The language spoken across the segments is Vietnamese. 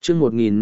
chương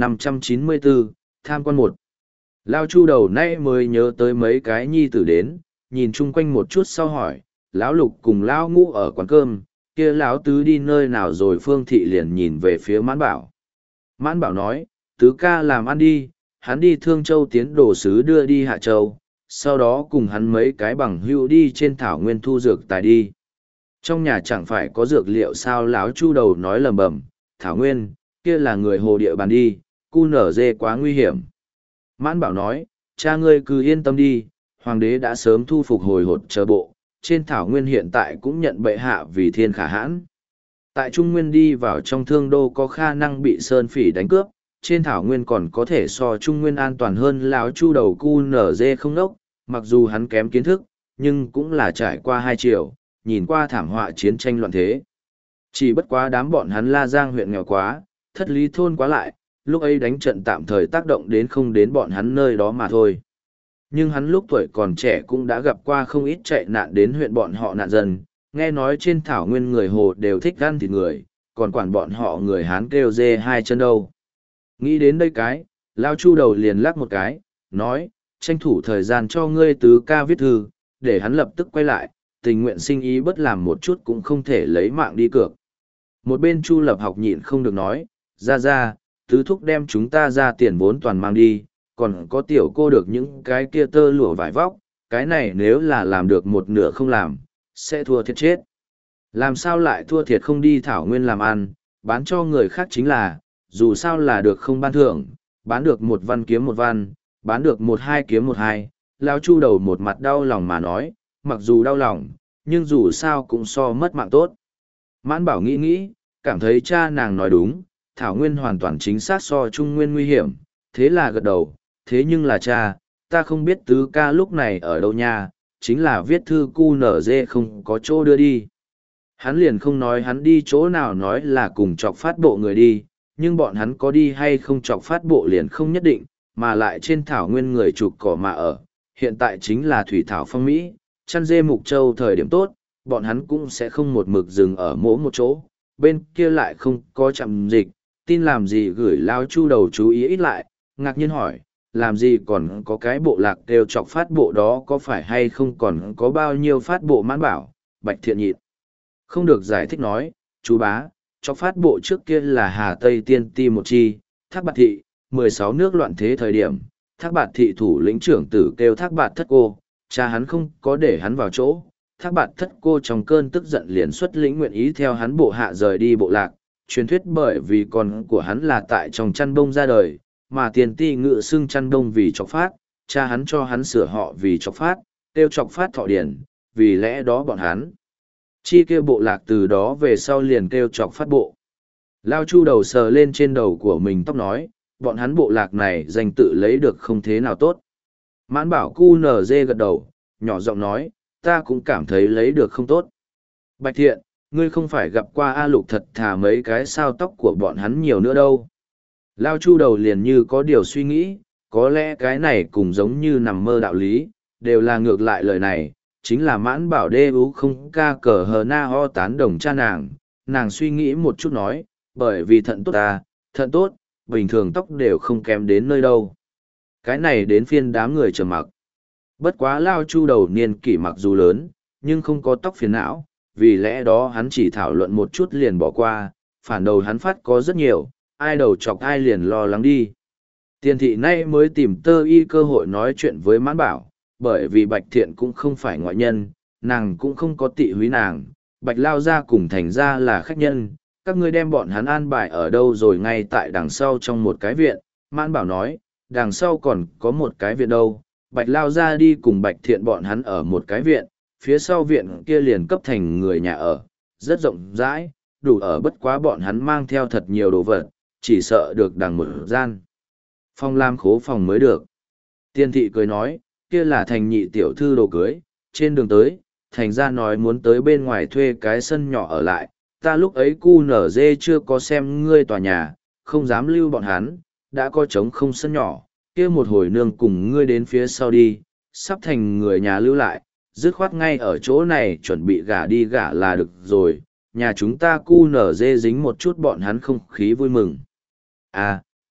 1594, tham quan một. Lao Chu đầu nay mới nhớ tới mấy cái nhi tử đến, nhìn chung quanh một chút sau hỏi, lão Lục cùng lão Ngũ ở quán cơm, kia lão Tứ đi nơi nào rồi? Phương Thị liền nhìn về phía Mãn Bảo. Mãn Bảo nói, Tứ ca làm ăn đi, hắn đi Thương Châu tiến đồ sứ đưa đi Hạ Châu, sau đó cùng hắn mấy cái bằng hữu đi trên thảo nguyên thu dược tài đi. Trong nhà chẳng phải có dược liệu sao? Lão Chu đầu nói lầm bầm, thảo nguyên, kia là người hồ địa bàn đi, cu nở dê quá nguy hiểm. Mãn Bảo nói, cha ngươi cứ yên tâm đi, hoàng đế đã sớm thu phục hồi hột chờ bộ, trên thảo nguyên hiện tại cũng nhận bệ hạ vì thiên khả hãn. Tại Trung Nguyên đi vào trong Thương Đô có khả năng bị sơn phỉ đánh cướp, trên thảo nguyên còn có thể so Trung Nguyên an toàn hơn. Lão Chu đầu cu nở dê không nốc, mặc dù hắn kém kiến thức, nhưng cũng là trải qua 2 triều, nhìn qua thảm họa chiến tranh loạn thế. Chỉ bất quá đám bọn hắn La Giang huyện nghèo quá, thất lý thôn quá lại, lúc ấy đánh trận tạm thời tác động đến không đến bọn hắn nơi đó mà thôi. Nhưng hắn lúc tuổi còn trẻ cũng đã gặp qua không ít chạy nạn đến huyện bọn họ nạn dân, nghe nói trên thảo nguyên người Hồ đều thích ăn thịt người, còn quản bọn họ người Hán kêu dê 2 chân đâu. Nghĩ đến đây cái, Lao Chu đầu liền lắc một cái, nói, tranh thủ thời gian cho ngươi Tứ ca viết thư, để hắn lập tức quay lại, tình nguyện sinh ý bất làm một chút cũng không thể lấy mạng đi cược. Một bên Chu Lập Học nhịn không được nói, ra, Tứ thúc đem chúng ta ra tiền vốn toàn mang đi, còn có tiểu cô được những cái kia tơ lụa vải vóc, cái này nếu là làm được một nửa không làm, sẽ thua thiệt chết. Làm sao lại thua thiệt? Không đi thảo nguyên làm ăn, bán cho người khác chính là, dù sao là được không ban thưởng, bán được 1 văn kiếm 1 văn, bán được 1-2 kiếm 1-2. Lao Chu đầu một mặt đau lòng mà nói, mặc dù đau lòng, nhưng dù sao cũng so mất mạng tốt. Mãn Bảo nghĩ, cảm thấy cha nàng nói đúng, thảo nguyên hoàn toàn chính xác so Trung Nguyên nguy hiểm, thế là gật đầu. Thế nhưng là cha, ta không biết Tứ ca lúc này ở đâu nha, chính là viết thư cu nở dê không có chỗ đưa đi. Hắn liền không nói hắn đi chỗ nào, nói là cùng chọc phát bộ người đi, nhưng bọn hắn có đi hay không chọc phát bộ liền không nhất định, mà lại trên thảo nguyên người trục cỏ mà ở, hiện tại chính là thủy thảo phong mỹ, chăn dê mục châu thời điểm tốt, bọn hắn cũng sẽ không một mực dừng ở mỗi một chỗ, bên kia lại không có trạm dịch, tin làm gì gửi. Lao Chu đầu chú ý ít lại, ngạc nhiên hỏi, làm gì còn có cái bộ lạc đều chọc phát bộ đó, có phải hay không còn có bao nhiêu phát bộ? Mãn Bảo, Bạch Thiện nhịn không được giải thích nói, chú bá, chọc phát bộ trước kia là Hà Tây Tiên Ti một chi, Thác Bạt Thị, 16 nước loạn thế thời điểm, Thác Bạt Thị thủ lĩnh trưởng tử kêu Thác Bạt Thất Cô, cha hắn không có để hắn vào chỗ, Thác Bạt Thất Cô trong cơn tức giận liền xuất lĩnh nguyện ý theo hắn bộ hạ rời đi bộ lạc. Truyền thuyết bởi vì con của hắn là tại trong chăn bông ra đời, mà Tiền Ti ngự xưng chăn bông vì chọc phát, cha hắn cho hắn sửa họ vì chọc phát, tiêu chọc phát thọ điển, vì lẽ đó bọn hắn chi kêu bộ lạc từ đó về sau liền kêu chọc phát bộ. Lao Chu đầu sờ lên trên đầu của mình tóc nói, bọn hắn bộ lạc này danh tự lấy được không thế nào tốt. Mãn Bảo cu nở dê gật đầu, nhỏ giọng nói, ta cũng cảm thấy lấy được không tốt. Bạch Thiện, ngươi không phải gặp qua A Lục thật thà mấy cái sao tóc của bọn hắn nhiều nữa đâu. Lao Chu đầu liền như có điều suy nghĩ, có lẽ cái này cũng giống như nằm mơ đạo lý, đều là ngược lại lời này, chính là Mãn Bảo đê ú không ca cờ hờ na ho tán đồng cha nàng suy nghĩ một chút nói, bởi vì thận tốt ta, thận tốt, bình thường tóc đều không kém đến nơi đâu. Cái này đến phiên đám người trầm mặc. Bất quá Lao Chu đầu niên kỷ mặc dù lớn, nhưng không có tóc phiền não, vì lẽ đó hắn chỉ thảo luận một chút liền bỏ qua, phản đầu hắn phát có rất nhiều, ai đầu chọc ai liền lo lắng đi. Tiền thị nay mới tìm tơ y cơ hội nói chuyện với Mãn Bảo, bởi vì Bạch Thiện cũng không phải ngoại nhân, nàng cũng không có tị húy nàng, Bạch Lao ra cùng thành ra là khách nhân, các ngươi đem bọn hắn an bài ở đâu rồi? Ngay tại đằng sau trong một cái viện. Mãn Bảo nói, đằng sau còn có một cái viện đâu, Bạch Lao ra đi cùng Bạch Thiện bọn hắn ở một cái viện, phía sau viện kia liền cấp thành người nhà ở, rất rộng rãi, đủ ở, bất quá bọn hắn mang theo thật nhiều đồ vật, chỉ sợ được đằng một gian phòng làm khố phòng mới được. Tiên thị cười nói, kia là thành nhị tiểu thư đồ cưới, trên đường tới, thành ra nói muốn tới bên ngoài thuê cái sân nhỏ ở lại, ta lúc ấy cu nở dê chưa có xem ngươi tòa nhà, không dám lưu bọn hắn, đã có trống không sân nhỏ, kia một hồi nương cùng ngươi đến phía sau đi, sắp thành người nhà lưu lại, dứt khoát ngay ở chỗ này chuẩn bị gả đi gả là được rồi, nhà chúng ta cu nở dê dính một chút bọn hắn không khí vui mừng. À,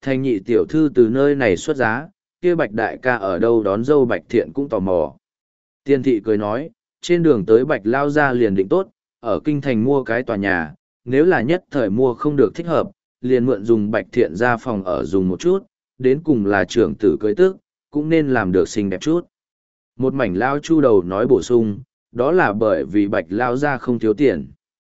Thành nhị tiểu thư từ nơi này xuất giá, kia Bạch đại ca ở đâu đón dâu Bạch Thiện cũng tò mò. Tiên thị cười nói, trên đường tới Bạch lao ra liền định tốt, ở kinh thành mua cái tòa nhà, nếu là nhất thời mua không được thích hợp, liền mượn dùng Bạch Thiện ra phòng ở dùng một chút, đến cùng là trưởng tử cưới tước, cũng nên làm được xinh đẹp chút. Một mảnh lao chu đầu nói bổ sung, đó là bởi vì Bạch lao ra không thiếu tiền.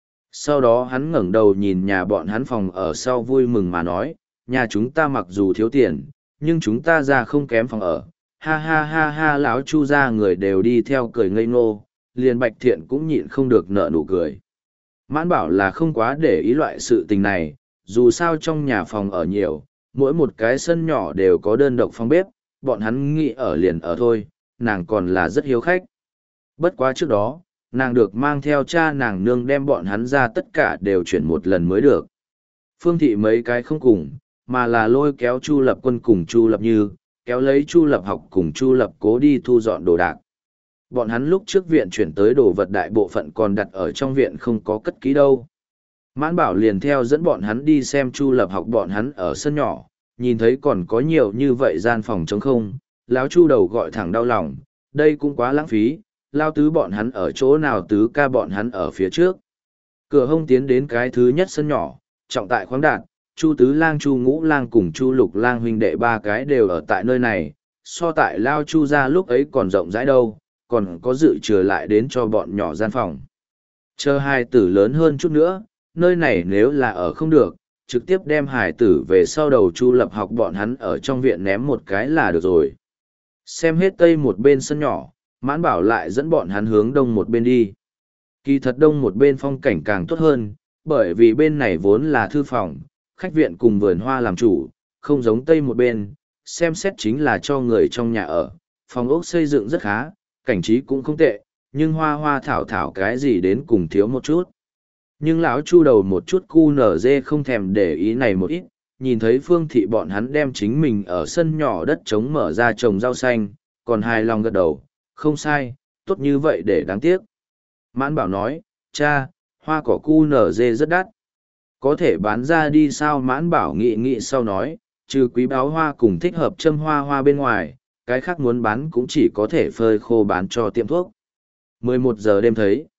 Sau đó hắn ngẩng đầu nhìn nhà bọn hắn phòng ở sau vui mừng mà nói, nhà chúng ta mặc dù thiếu tiền, nhưng chúng ta ra không kém phòng ở. Ha ha ha ha, lão chu ra người đều đi theo cười ngây ngô, liền Bạch Thiện cũng nhịn không được nở nụ cười. Mãn bảo là không quá để ý loại sự tình này, dù sao trong nhà phòng ở nhiều, mỗi một cái sân nhỏ đều có đơn độc phòng bếp, bọn hắn nghĩ ở liền ở thôi, nàng còn là rất hiếu khách. Bất quá trước đó, nàng được mang theo cha nàng nương đem bọn hắn ra tất cả đều chuyển một lần mới được. Phương thị mấy cái không cùng, mà là lôi kéo Chu Lập Quân cùng Chu Lập Như, kéo lấy Chu Lập Học cùng Chu Lập Cố đi thu dọn đồ đạc. Bọn hắn lúc trước viện chuyển tới đồ vật đại bộ phận còn đặt ở trong viện không có cất kỹ đâu. Mãn Bảo liền theo dẫn bọn hắn đi xem Chu Lập Học bọn hắn ở sân nhỏ, nhìn thấy còn có nhiều như vậy gian phòng trống không, lão Chu đầu gọi thẳng đau lòng, đây cũng quá lãng phí, lao tứ bọn hắn ở chỗ nào tứ ca bọn hắn ở phía trước. Cửa hông tiến đến cái thứ nhất sân nhỏ, trọng tại khoáng đạt, Chu Tứ Lang Chu Ngũ Lang cùng Chu Lục Lang huynh đệ ba cái đều ở tại nơi này, so tại lao Chu ra lúc ấy còn rộng rãi đâu, còn có dự trừ lại đến cho bọn nhỏ gian phòng. Chờ hai tử lớn hơn chút nữa, nơi này nếu là ở không được, trực tiếp đem hải tử về sau đầu Chu Lập Học bọn hắn ở trong viện ném một cái là được rồi. Xem hết tây một bên sân nhỏ, Mãn Bảo lại dẫn bọn hắn hướng đông một bên đi. Kỳ thật đông một bên phong cảnh càng tốt hơn, bởi vì bên này vốn là thư phòng, khách viện cùng vườn hoa làm chủ, không giống tây một bên, xem xét chính là cho người trong nhà ở, phòng ốc xây dựng rất khá, cảnh trí cũng không tệ, nhưng hoa hoa thảo thảo cái gì đến cùng thiếu một chút. Nhưng lão Chu đầu một chút cu nở dê không thèm để ý này một ít, nhìn thấy Phương thị bọn hắn đem chính mình ở sân nhỏ đất trống mở ra trồng rau xanh, còn hài lòng gật đầu, không sai, tốt như vậy để đáng tiếc. Mãn Bảo nói, cha, hoa cỏ cu nở dê rất đắt. Có thể bán ra đi sao? Mãn Bảo nghĩ nghĩ sau nói, trừ quý báo hoa cùng thích hợp châm hoa hoa bên ngoài, cái khác muốn bán cũng chỉ có thể phơi khô bán cho tiệm thuốc. 11 giờ đêm thấy.